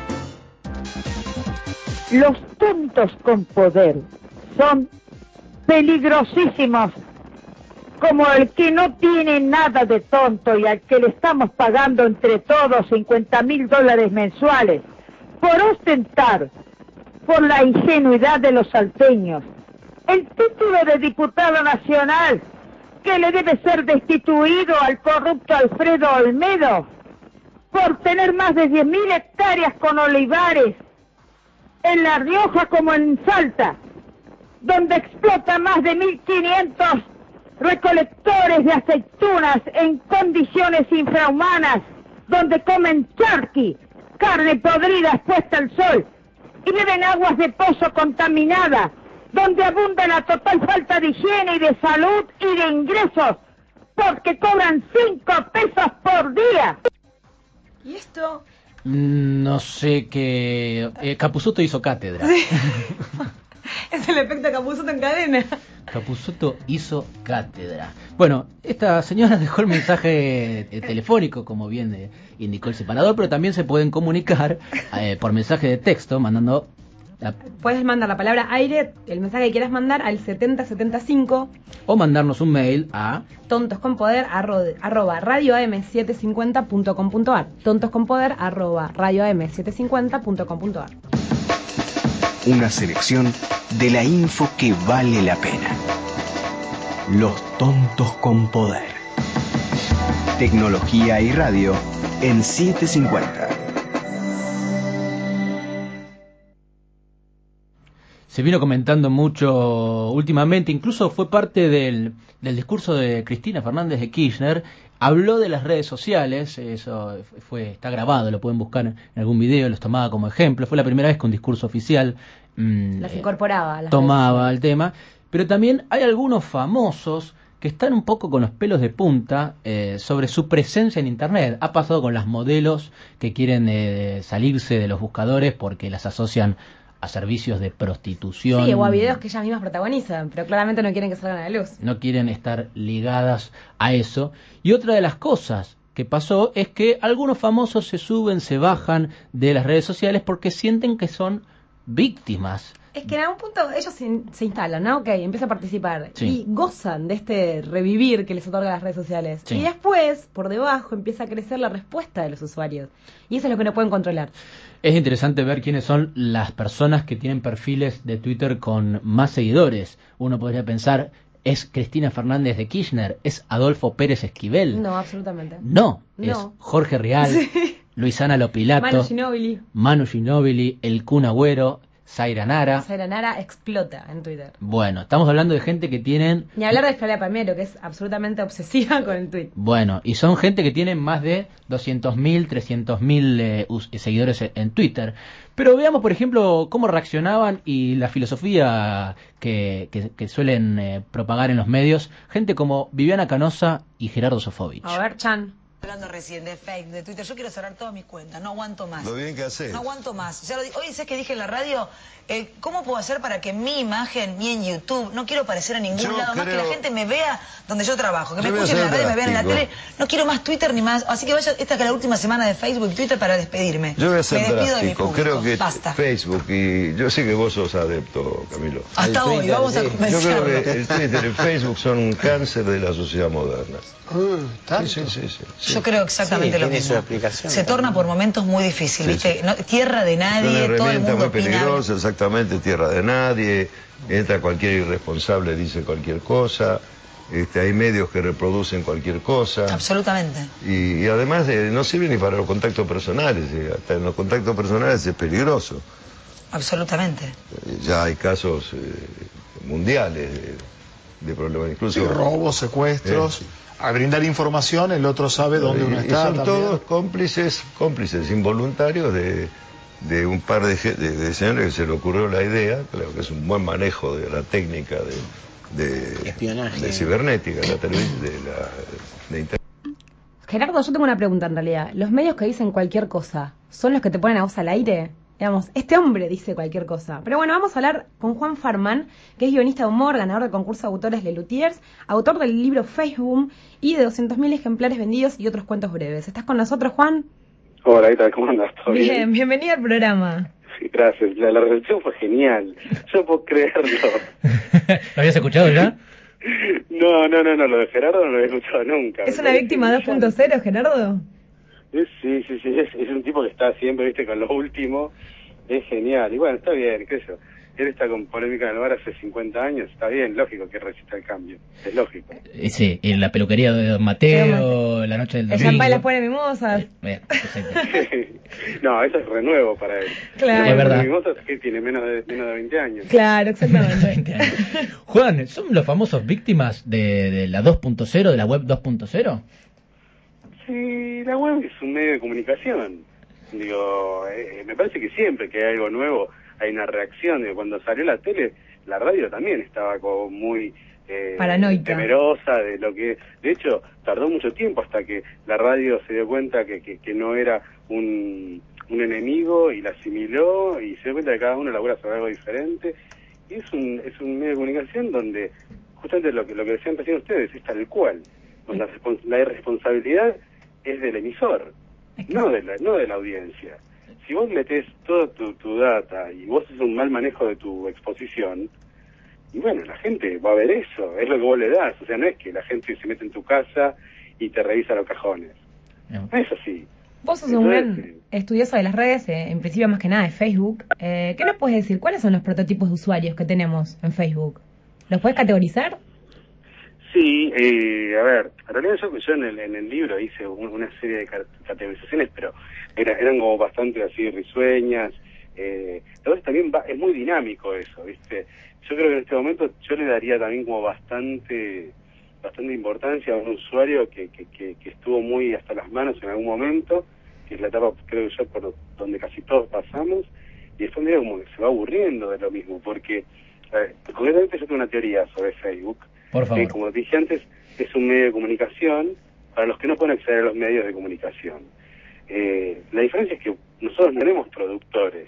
Los tontos con poder son peligrosísimos, como el que no tiene nada de tonto y al que le estamos pagando entre todos $50,000 mensuales por ostentar, por la ingenuidad de los salteños, el título de diputado nacional que le debe ser destituido al corrupto Alfredo Olmedo por tener más de 10.000 hectáreas con olivares en La Rioja como en Salta, donde explota más de 1.500 recolectores de aceitunas en condiciones infrahumanas, donde comen charqui, carne podrida expuesta al sol, y beben aguas de pozo contaminada, donde abunda la total falta de higiene y de salud y de ingresos, porque cobran 5 pesos por día. ¿Y esto? No sé qué... Capusotto hizo cátedra. Sí. Es el efecto Capusotto en cadena. Capusotto hizo cátedra. Bueno, esta señora dejó el mensaje telefónico, como bien indicó el separador, pero también se pueden comunicar por mensaje de texto, mandando... Puedes mandar la palabra aire, el mensaje que quieras mandar, al 7075. O mandarnos un mail a tontosconpoder@radioam750.com.ar. tontosconpoder@radioam750.com.ar. Una selección de la info que vale la pena. Los tontos con poder. Tecnología y radio en 750. Se vino comentando mucho últimamente, incluso fue parte del discurso de Cristina Fernández de Kirchner. Habló de las redes sociales, eso está grabado, lo pueden buscar en algún video, los tomaba como ejemplo. Fue la primera vez que un discurso oficial las incorporaba, tomaba el tema. Pero también hay algunos famosos que están un poco con los pelos de punta sobre su presencia en Internet. Ha pasado con las modelos que quieren salirse de los buscadores porque las asocian a servicios de prostitución. Sí, o a videos que ellas mismas protagonizan, pero claramente no quieren que salgan a la luz. No quieren estar ligadas a eso. Y otra de las cosas que pasó es que algunos famosos se suben, se bajan de las redes sociales porque sienten que son víctimas. Es que en algún punto ellos se instalan, ¿no? Ok, empiezan a participar Sí. y gozan de este revivir que les otorga las redes sociales. Sí. Y después, por debajo, empieza a crecer la respuesta de los usuarios. Y eso es lo que no pueden controlar. Es interesante ver quiénes son las personas que tienen perfiles de Twitter con más seguidores. Uno podría pensar ¿Es Cristina Fernández de Kirchner? ¿Es Adolfo Pérez Esquivel? No, absolutamente. No, es Jorge Rial, sí. Luisana Lopilato, Manu Ginóbili, el Kun Agüero, Zaira Nara. Zaira Nara explota en Twitter. Bueno, estamos hablando de gente que tienen... Ni hablar de Flavia Palmiero, que es absolutamente obsesiva con el tweet. Bueno, y son gente que tienen más de 200.000, 300.000 seguidores en Twitter. Pero veamos, por ejemplo, cómo reaccionaban y la filosofía que suelen propagar en los medios. Gente como Viviana Canosa y Gerardo Sofovich. A ver, Chan. Hablando recién de Facebook, de Twitter, yo quiero cerrar todas mis cuentas, no aguanto más. Lo bien que haces. No aguanto más. O sea, hoy ¿sabes que dije en la radio? ¿Cómo puedo hacer para que mi imagen, ni en YouTube, no quiero aparecer en ningún lado, más que la gente me vea donde yo trabajo, que me escuchen en la radio, me vean en la tele? No quiero más Twitter ni más, así que vaya, esta que es la última semana de Facebook y Twitter para despedirme. Yo voy a ser me despido de mi drástico, público. creo que basta. Facebook, y yo sé que vos sos adepto, Camilo. Hasta hoy, vamos a comenzar. Yo creo que el Twitter y el Facebook son un cáncer de la sociedad moderna. Sí. Yo creo exactamente lo mismo. Se torna por momentos muy difícil, ¿viste? No, tierra de nadie, todo el mundo muy peligrosa, exactamente, tierra de nadie, entra cualquier irresponsable, dice cualquier cosa, hay medios que reproducen cualquier cosa. Absolutamente. Y además no sirve ni para los contactos personales, hasta en los contactos personales es peligroso. Absolutamente. Ya hay casos mundiales de problemas, incluso... robos, secuestros... Al brindar información, el otro sabe dónde uno está. Y son todos cómplices involuntarios de un par de señores que se le ocurrió la idea, creo que es un buen manejo de la técnica de espionaje, de cibernética, de internet. Gerardo, yo tengo una pregunta en realidad. ¿Los medios que dicen cualquier cosa son los que te ponen a vos al aire? Digamos, este hombre dice cualquier cosa. Pero bueno, vamos a hablar con Juan Farman, que es guionista de humor, ganador del concurso de autores Lelutiers, autor del libro Facebook y de 200.000 ejemplares vendidos y otros cuentos breves. ¿Estás con nosotros, Juan? Hola, ¿qué tal? ¿Cómo andas? ¿Todo bien? Bienvenido al programa. Sí, gracias. La recepción fue genial. Yo no puedo creerlo. ¿Lo habías escuchado ya? No, lo de Gerardo no lo había escuchado nunca. ¿Es una víctima 2.0, Gerardo? Sí, es un tipo que está siempre, viste, con lo último, es genial, y bueno, está bien, qué sé yo, él está con polémica en el bar hace 50 años, está bien, lógico que resista el cambio, es lógico. Sí, en la peluquería de Don Mateo, la noche del domingo. El champán las pone mimosas. No, eso es renuevo para él. Claro. Es verdad. Mimosas que tiene menos de 20 años. Claro, exactamente. 20 años. Juan, ¿son los famosos víctimas de la 2.0, de la web 2.0? Sí, la web es un medio de comunicación. Digo, me parece que siempre que hay algo nuevo hay una reacción. Digo, cuando salió la tele, la radio también estaba como muy paranoica, temerosa de lo que... De hecho, tardó mucho tiempo hasta que la radio se dio cuenta que no era un enemigo y la asimiló y se dio cuenta que cada uno labura sobre algo diferente. Y es un medio de comunicación donde justamente lo que decían recién ustedes es tal cual. La irresponsabilidad es del emisor, no de la audiencia. Si vos metés toda tu data y vos haces un mal manejo de tu exposición, y bueno, la gente va a ver eso, es lo que vos le das. O sea, no es que la gente se mete en tu casa y te revisa los cajones. No es así. Vos sos un gran estudioso de las redes, en principio más que nada de Facebook. ¿Qué nos puedes decir? ¿Cuáles son los prototipos de usuarios que tenemos en Facebook? ¿Los puedes categorizar? Sí, a ver, en realidad yo en el libro hice una serie de categorizaciones, pero eran como bastante así risueñas. Entonces también es muy dinámico eso, ¿viste? Yo creo que en este momento yo le daría también como bastante importancia a un usuario que estuvo muy hasta las manos en algún momento, que es la etapa, creo yo, por donde casi todos pasamos, y después medio como que se va aburriendo de lo mismo, porque concretamente yo tengo una teoría sobre Facebook. Por favor. Como dije antes, es un medio de comunicación para los que no pueden acceder a los medios de comunicación. La diferencia es que nosotros no tenemos productores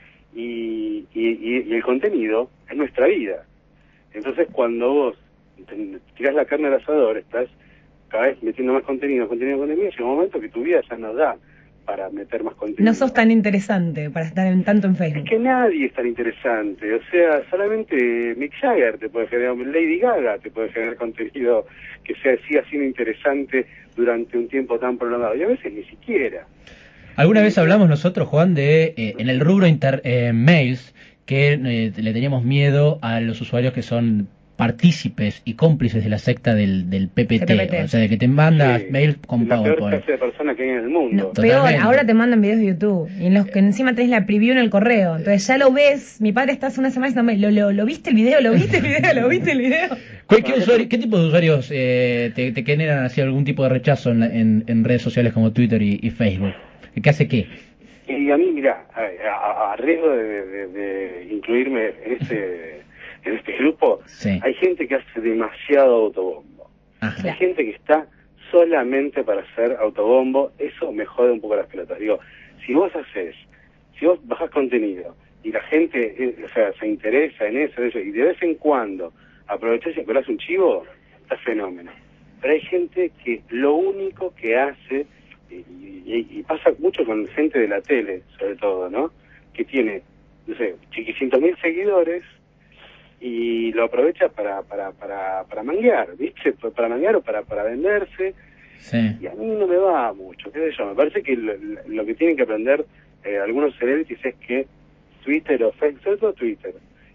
y el contenido es nuestra vida. Entonces, cuando vos tirás la carne al asador, estás cada vez metiendo más contenido, y llega un momento que tu vida ya no da para meter más contenido. No sos tan interesante para estar tanto en Facebook. Es que nadie es tan interesante, o sea, solamente Mick Jagger te puede generar, Lady Gaga te puede generar contenido que siga siendo interesante durante un tiempo tan prolongado, y a veces ni siquiera. Alguna vez hablamos nosotros, Juan, de en el rubro mails, que le teníamos miedo a los usuarios que son partícipes y cómplices de la secta del PPT, o sea, de que te mandas mails con PowerPoint. La peor clase de persona que hay en el mundo. No, peor, ahora te mandan videos de YouTube, y en los que encima tenés la preview en el correo, entonces ya lo ves. Mi padre está hace una semana diciendo, ¿lo viste el video? ¿Lo viste el video? ¿Lo viste el video? ¿Qué tipo de usuarios te generan así algún tipo de rechazo en redes sociales como Twitter y Facebook? ¿Qué hace qué? Y a mí, mira, a riesgo de incluirme en este grupo, hay gente que hace demasiado autobombo. Hay gente que está solamente para hacer autobombo. Eso me jode un poco las pelotas. Digo, si vos bajás contenido y la gente se interesa en eso, y de vez en cuando aprovechás y colás un chivo, está fenómeno. Pero hay gente que lo único que hace, y pasa mucho con gente de la tele, sobre todo, ¿no? Que tiene, no sé, 500.000 seguidores y lo aprovecha para manguear, ¿viste? Para manguear o para venderse. Sí. Y a mí no me va mucho, qué sé yo. Me parece que lo que tienen que aprender algunos celebrities es que Twitter o Facebook, sobre todo Twitter,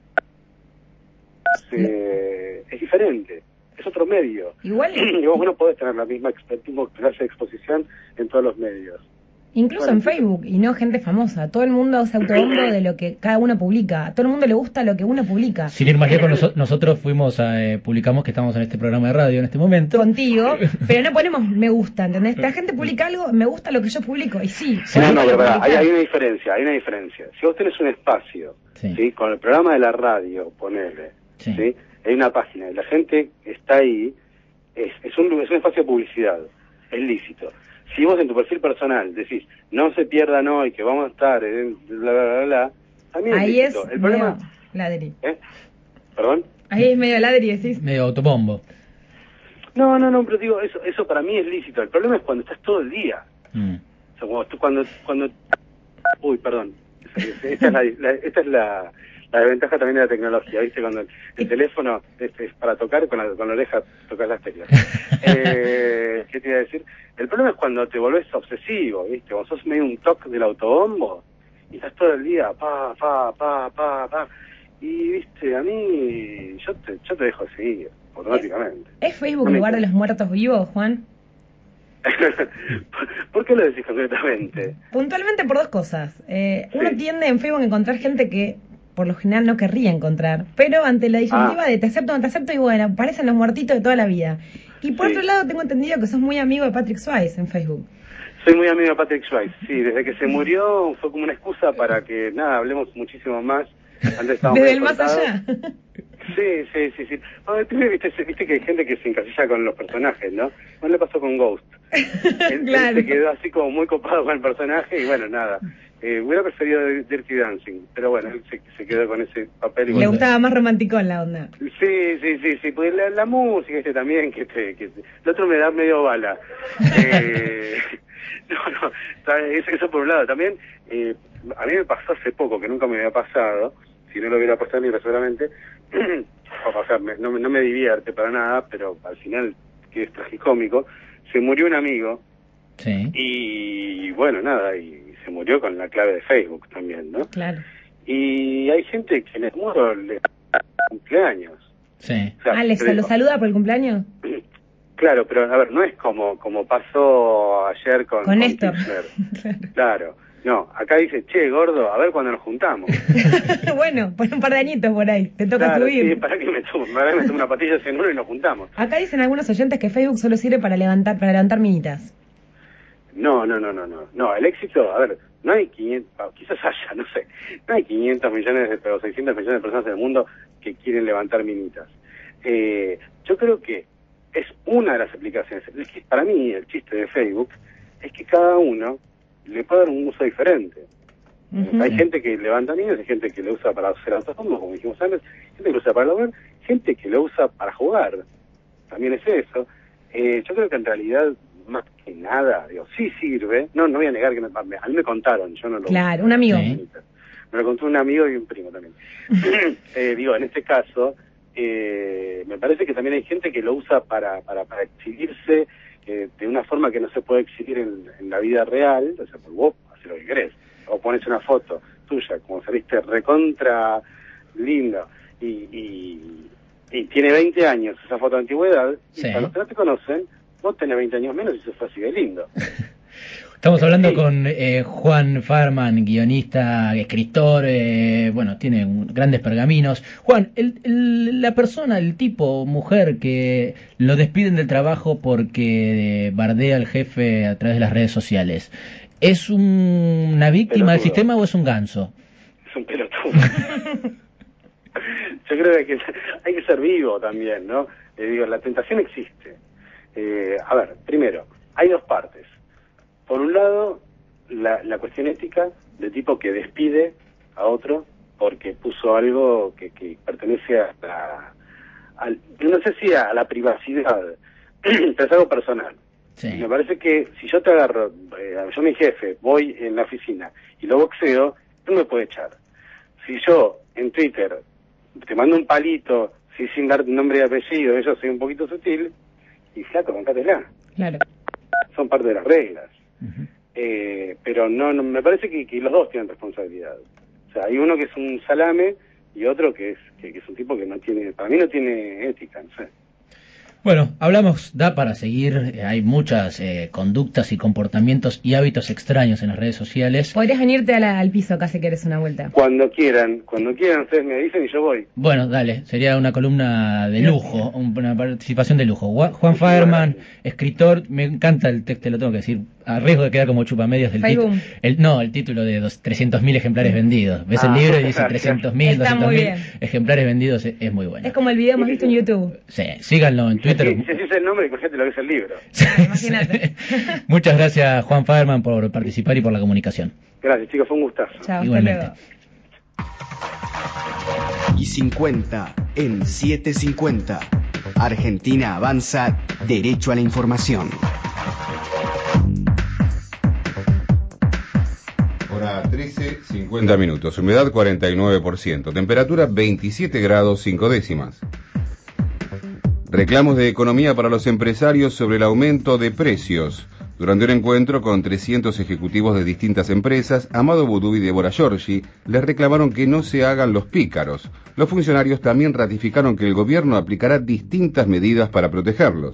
es diferente. Es otro medio. Igual. Y vos no podés tener la misma clase de exposición en todos los medios. Incluso en Facebook, y no gente famosa. Todo el mundo hace autobombo de lo que cada uno publica. A todo el mundo le gusta lo que uno publica. Sin ir más lejos, nosotros publicamos que estamos en este programa de radio en este momento. Contigo, pero no ponemos me gusta, ¿entendés? La gente publica algo, me gusta lo que yo publico, y sí. No, pero hay una diferencia. Si vos tenés un espacio, ¿sí? Con el programa de la radio, ponele, ¿sí? Hay una página y la gente está ahí, es un espacio de publicidad, es lícito. Si vos en tu perfil personal decís, no se pierdan hoy, que vamos a estar, también ahí es lícito. Es el problema medio ladri. ¿Perdón? Ahí es medio ladri, decís. Medio autobombo. No, pero digo, eso para mí es lícito. El problema es cuando estás todo el día. O sea, cuando uy, perdón. Esta es la desventaja también de la tecnología, ¿viste? Cuando el teléfono es para tocar, con la oreja tocas las teclas. ¿Qué te iba a decir? El problema es cuando te volvés obsesivo, ¿viste? Cuando sos medio un toque del autobombo y estás todo el día, pa. Y, ¿viste? A mí, yo te dejo seguir, automáticamente. ¿Es Facebook el lugar de los muertos vivos, Juan? ¿Por qué lo decís concretamente? Puntualmente por dos cosas. Uno tiende en Facebook a encontrar gente que por lo general no querría encontrar, pero ante la disyuntiva de te acepto o no te acepto, y bueno, aparecen los muertitos de toda la vida. Y por otro lado tengo entendido que sos muy amigo de Patrick Swayze en Facebook. Soy muy amigo de Patrick Swayze, sí, desde que se murió fue como una excusa para que, hablemos muchísimo más. Antes desde el más allá. Sí. Viste que hay gente que se encasilla con los personajes, ¿no? No le pasó con Ghost. Él se quedó así como muy copado con el personaje y bueno, nada. Hubiera preferido Dirty Dancing, pero bueno, él se quedó con ese papel. Le gustaba más romanticón la onda. Sí, pues la música también, que el otro me da medio bala. Eso por un lado. También, a mí me pasó hace poco, que nunca me había pasado, si no lo hubiera pasado ni seguramente, o sea, no me divierte para nada, pero al final, que es tragicómico, se murió un amigo, y bueno, nada, y se murió con la clave de Facebook también, ¿no? Claro. Y hay gente que en el muro le da cumpleaños. Sí. O sea, ¿lo saluda por el cumpleaños? Claro, pero a ver, no es como pasó ayer con Néstor. Claro. No, acá dice, che, gordo, a ver cuándo nos juntamos. Bueno, pon un par de añitos por ahí, te toca subir. Sí, para que me tomo una patilla de cianuro y nos juntamos. Acá dicen algunos oyentes que Facebook solo sirve para levantar minitas. No, el éxito, a ver, no hay 500, quizás haya, no sé, no hay 500 millones o 600 millones de personas en el mundo que quieren levantar minitas. Yo creo que es una de las aplicaciones. Para mí, el chiste de Facebook es que cada uno le puede dar un uso diferente. Hay gente que levanta niños, hay gente que lo usa para hacer autobombo, como dijimos antes, gente que lo usa para lograr, gente que lo usa para jugar. También es eso. Yo creo que en realidad, más que nada, sí sirve. No voy a negar que a mí me contaron, yo no lo... Claro, un amigo. Me lo contó un amigo y un primo también. En este caso, me parece que también hay gente que lo usa para exhibirse de una forma que no se puede exhibir en la vida real. O sea, pues vos haces lo que querés, o pones una foto tuya como saliste recontra lindo y y tiene 20 años esa foto de antigüedad, sí. Y para los que no te conocen, vos tenés 20 años menos y eso fue así de lindo. Estamos hablando con Juan Faerman, guionista, escritor, bueno, tiene grandes pergaminos. Juan, la persona, el tipo, mujer que lo despiden del trabajo porque bardea al jefe a través de las redes sociales, ¿es una víctima del sistema o es un ganso? Es un pelotudo. Yo creo que hay que ser vivo también, ¿no? Digo, la tentación existe. A ver, primero, hay dos partes. Por un lado, la cuestión ética de tipo que despide a otro porque puso algo que pertenece no sé si a la privacidad, pero es algo personal. Sí. Me parece que si yo te agarro, yo mi jefe, voy en la oficina y lo boxeo, no me puede echar. Si yo en Twitter te mando un palito, sin dar nombre y apellido, yo soy un poquito sutil, y flaco, bancátela. Claro. Son parte de las reglas. Uh-huh. Pero no, me parece que los dos tienen responsabilidad. O sea, hay uno que es un salame y otro que es un tipo que no tiene, para mí no tiene ética, no sé. Bueno, hablamos, da para seguir, hay muchas conductas y comportamientos y hábitos extraños en las redes sociales. Podrías venirte al piso acá si quieres una vuelta. Cuando quieran, ustedes me dicen y yo voy. Bueno, dale, sería una columna de lujo, una participación de lujo. Juan Faerman, escritor, me encanta el texto, lo tengo que decir, a riesgo de quedar como chupamedias del título. El título de 300.000 ejemplares vendidos. Ves el libro y dice 300.000, 200.000 ejemplares vendidos, es muy bueno. Es como el video más visto en YouTube. Sí, síganlo en Twitter. Si es el nombre, imagínate lo que es el libro. Imagínate. Muchas gracias, Juan Faerman, por participar y por la comunicación. Gracias, chicos, fue un gustazo. Chao, igualmente. Y 50 en 750. Argentina avanza, derecho a la información. Hora 13:50 minutos, humedad 49%, temperatura 27 grados 5 décimas. Reclamos de economía para los empresarios sobre el aumento de precios. Durante un encuentro con 300 ejecutivos de distintas empresas, Amado Boudou y Débora Giorgi les reclamaron que no se hagan los pícaros. Los funcionarios también ratificaron que el gobierno aplicará distintas medidas para protegerlos.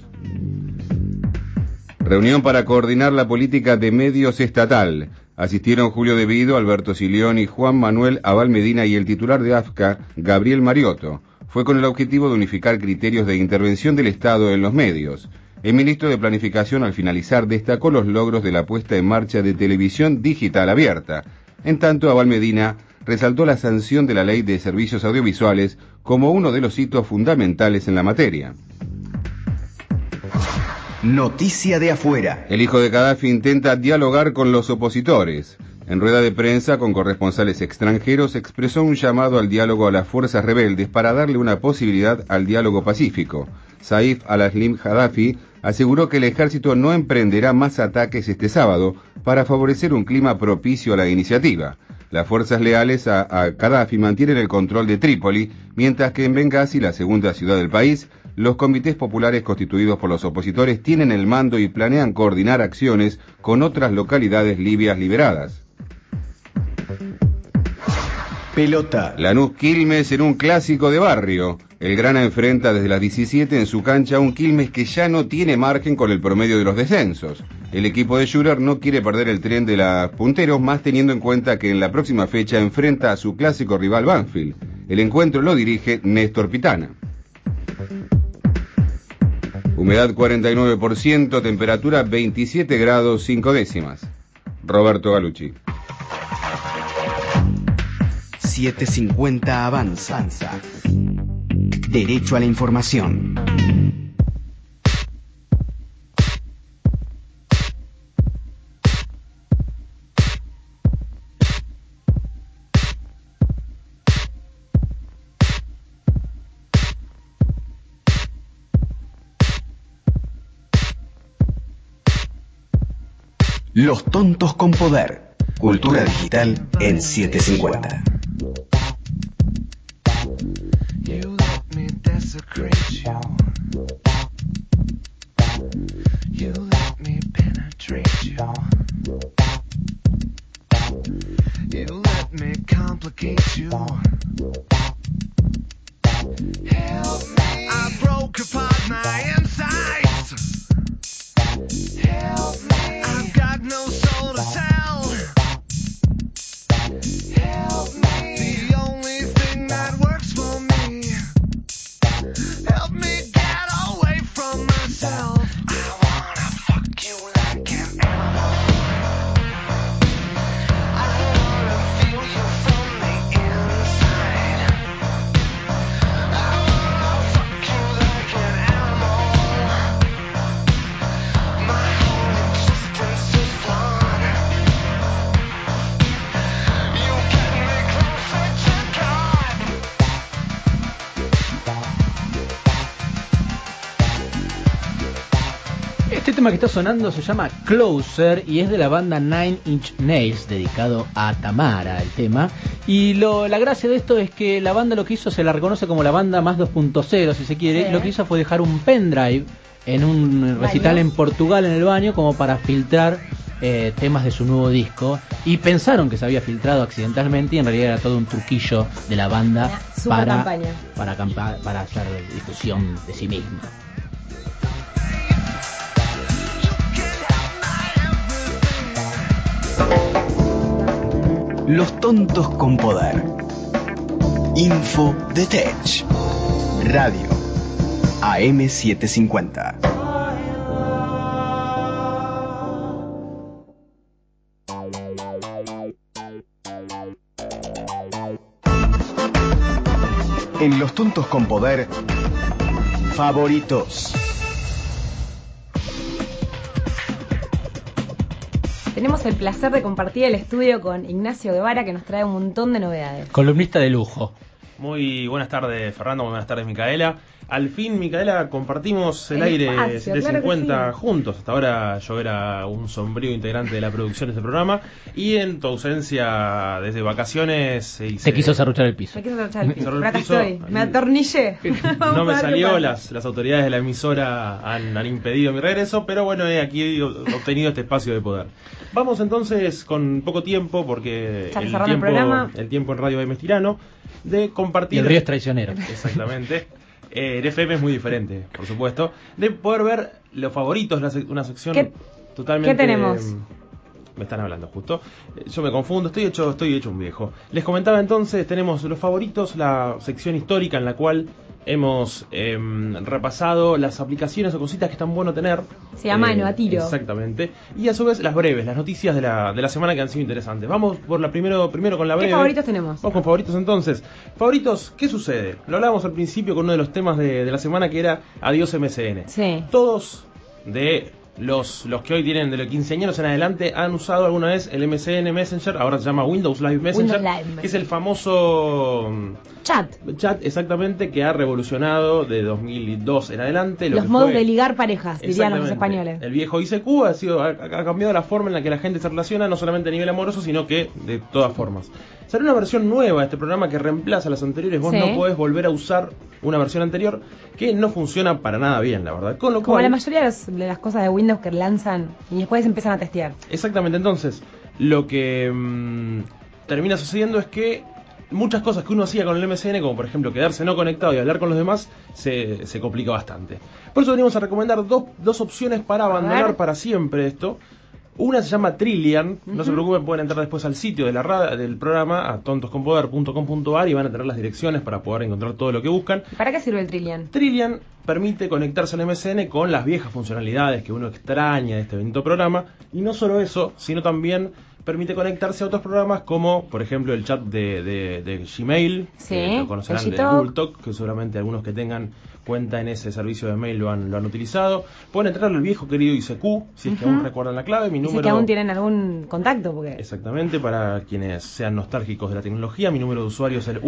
Reunión para coordinar la política de medios estatal. Asistieron Julio De Vido, Alberto Silioni, Juan Manuel Abal Medina y el titular de AFCA, Gabriel Mariotto. Fue con el objetivo de unificar criterios de intervención del Estado en los medios. El ministro de Planificación, al finalizar, destacó los logros de la puesta en marcha de televisión digital abierta. En tanto, Abal Medina resaltó la sanción de la Ley de Servicios Audiovisuales como uno de los hitos fundamentales en la materia. Noticia de afuera. El hijo de Gaddafi intenta dialogar con los opositores. En rueda de prensa con corresponsales extranjeros expresó un llamado al diálogo a las fuerzas rebeldes para darle una posibilidad al diálogo pacífico. Saif al-Islam Gaddafi aseguró que el ejército no emprenderá más ataques este sábado para favorecer un clima propicio a la iniciativa. Las fuerzas leales a Gaddafi mantienen el control de Trípoli, mientras que en Bengasi, la segunda ciudad del país, los comités populares constituidos por los opositores tienen el mando y planean coordinar acciones con otras localidades libias liberadas. Pelota. Lanús Quilmes en un clásico de barrio. El Grana enfrenta desde las 17 en su cancha a un Quilmes que ya no tiene margen con el promedio de los descensos. El equipo de Schurer no quiere perder el tren de los punteros, más teniendo en cuenta que en la próxima fecha enfrenta a su clásico rival Banfield. El encuentro lo dirige Néstor Pitana. Humedad 49%, temperatura 27 grados 5 décimas. Roberto Galucci. 750 avanza. Derecho a la información. Los tontos con poder. Cultura digital en 750. Desecrate you. You let me penetrate you. You let me complicate you. Help me. tema que está sonando se llama Closer y es de la banda Nine Inch Nails, dedicado a Tamara el tema. Y la gracia de esto es que la banda lo que hizo, se la reconoce como la banda más 2.0 si se quiere, sí. Lo que hizo fue dejar un pendrive en un recital en Portugal en el baño como para filtrar temas de su nuevo disco, y pensaron que se había filtrado accidentalmente y en realidad era todo un truquillo de la banda para hacer difusión de sí misma. Los tontos con poder. Info de Tech. Radio AM750. En Los tontos con poder, favoritos. Tenemos el placer de compartir el estudio con Ignacio Guevara, que nos trae un montón de novedades. Columnista de lujo. Muy buenas tardes, Fernando, muy buenas tardes, Micaela. Al fin, Micaela, compartimos el aire espacio, 750 claro sí. Juntos. Hasta ahora yo era un sombrío integrante de la producción de este programa y en tu ausencia desde vacaciones se quiso serruchar el piso. Se quiso serruchar el piso. Pero acá estoy, me atornillé. No me salió, las autoridades de la emisora han impedido mi regreso, pero bueno, aquí he obtenido este espacio de poder. Vamos entonces con poco tiempo, porque el tiempo en Radio AM Tirano, de compartir... Y el río es traicionero. Exactamente. El FM es muy diferente, por supuesto. De poder ver los favoritos, una sección totalmente... ¿Qué tenemos? Me están hablando justo. Yo me confundo, estoy hecho un viejo. Les comentaba entonces, tenemos los favoritos, la sección histórica en la cual hemos repasado las aplicaciones o cositas que están bueno tener. Sí, a mano, a tiro. Exactamente. Y a su vez las breves, las noticias de la semana que han sido interesantes. Vamos por la primero con la breve. ¿Qué favoritos tenemos? Vamos con favoritos entonces. Favoritos, ¿qué sucede? Lo hablábamos al principio con uno de los temas de la semana, que era Adiós MSN. Sí. Todos de los que hoy tienen de los 15 años en adelante han usado alguna vez el MSN Messenger, ahora se llama Windows Live Messenger, que es el famoso chat exactamente, que ha revolucionado de 2002 en adelante los modos de ligar parejas, dirían los españoles. El viejo ICQ ha cambiado la forma en la que la gente se relaciona, no solamente a nivel amoroso, sino que de todas formas. Salió una versión nueva de este programa que reemplaza a las anteriores. Vos no podés volver a usar una versión anterior que no funciona para nada bien, la verdad. Con lo Como cual, la mayoría de las cosas de Windows que lanzan y después empiezan a testear. Exactamente, entonces lo que termina sucediendo es que muchas cosas que uno hacía con el MSN, como por ejemplo quedarse no conectado y hablar con los demás, se complica bastante. Por eso venimos a recomendar dos opciones para abandonar para siempre esto. Una se llama Trillian, no se preocupen, pueden entrar después al sitio de del programa, a tontosconpoder.com.ar, y van a tener las direcciones para poder encontrar todo lo que buscan. ¿Para qué sirve el Trillian? Trillian permite conectarse al MSN con las viejas funcionalidades que uno extraña de este bendito programa, y no solo eso, sino también permite conectarse a otros programas como, por ejemplo, el chat de Gmail, que lo conocerán de Google Talk, que seguramente algunos que tengan cuenta en ese servicio de mail lo han utilizado. Pueden entrar al viejo querido ICQ, si es que aún recuerdan la clave. Mi número, si es que aún tienen algún contacto. Exactamente, para quienes sean nostálgicos de la tecnología, mi número de usuario es el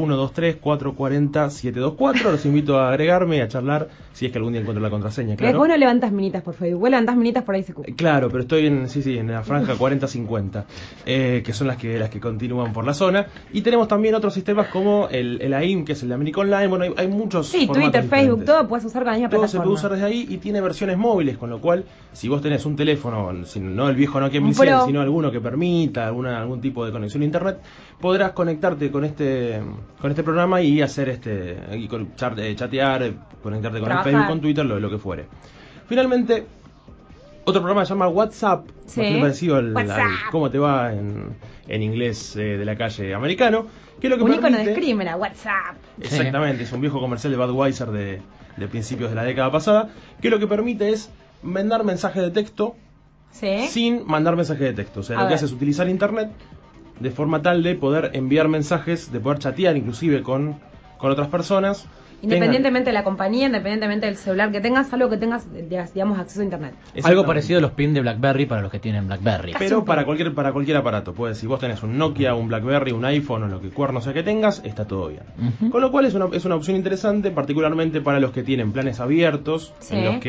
123-440-724. Los invito a agregarme, a charlar, si es que algún día encuentro la contraseña, claro. Vos no levantás minitas por Facebook, vos levantás minitas por ICQ. Claro, pero estoy en la franja 40-50, que son las que continúan por la zona. Y tenemos también otros sistemas como el AIM, que es el de América Online. Bueno, hay muchos. Sí, Twitter, Facebook, todo puedes usar con la misma plataforma. Todo se puede usar desde ahí y tiene versiones móviles, con lo cual, si vos tenés un teléfono, no el viejo Nokia 1100, sino alguno que permita algún tipo de conexión a internet, podrás conectarte con este programa y hacer chatear, conectarte con el Facebook, con Twitter, lo que fuere. Finalmente, otro programa se llama WhatsApp, bastante parecido al cómo te va en inglés de la calle americano. Que lo que un icono de Scream era WhatsApp. Exactamente, es un viejo comercial de Budweiser de principios de la década pasada, que lo que permite es mandar mensajes de texto sin mandar mensajes de texto. O sea, lo que hace es utilizar internet de forma tal de poder enviar mensajes, de poder chatear inclusive con otras personas. Independientemente de la compañía, independientemente del celular que tengas, algo que tengas, digamos, acceso a internet. Algo parecido a los pin de BlackBerry para los que tienen BlackBerry. Pero para cualquier aparato. Pues si vos tenés un Nokia, un BlackBerry, un iPhone o lo que cuerno sea que tengas, está todo bien. Con lo cual es una opción interesante, particularmente para los que tienen planes abiertos, en los que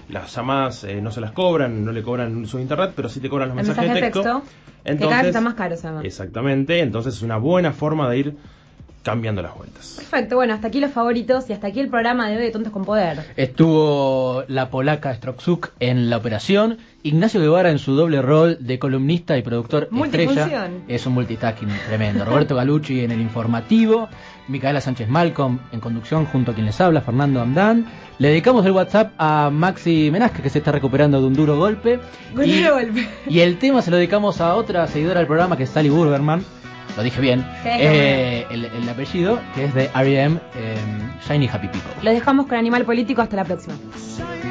las llamadas no se las cobran, no le cobran el uso de internet, pero sí te cobran los mensajes de texto. Entonces, que cada vez está más caro, se llama. Exactamente, entonces es una buena forma de ir cambiando las vueltas. Perfecto, bueno, hasta aquí los favoritos y hasta aquí el programa de hoy de Tontos con Poder. Estuvo la polaca Stroczuk en la operación, Ignacio Guevara en su doble rol de columnista y productor estrella. Es un multitasking tremendo. Roberto Galucci en el informativo, Micaela Sánchez Malcolm en conducción junto a quien les habla, Fernando Amdán. Le dedicamos el WhatsApp a Maxi Menasque, que se está recuperando de un duro golpe. Y el tema se lo dedicamos a otra seguidora del programa, que es Sally Burberman. Lo dije bien, el apellido, que es de R.E.M., Shiny Happy People. Lo dejamos con Animal Político, hasta la próxima.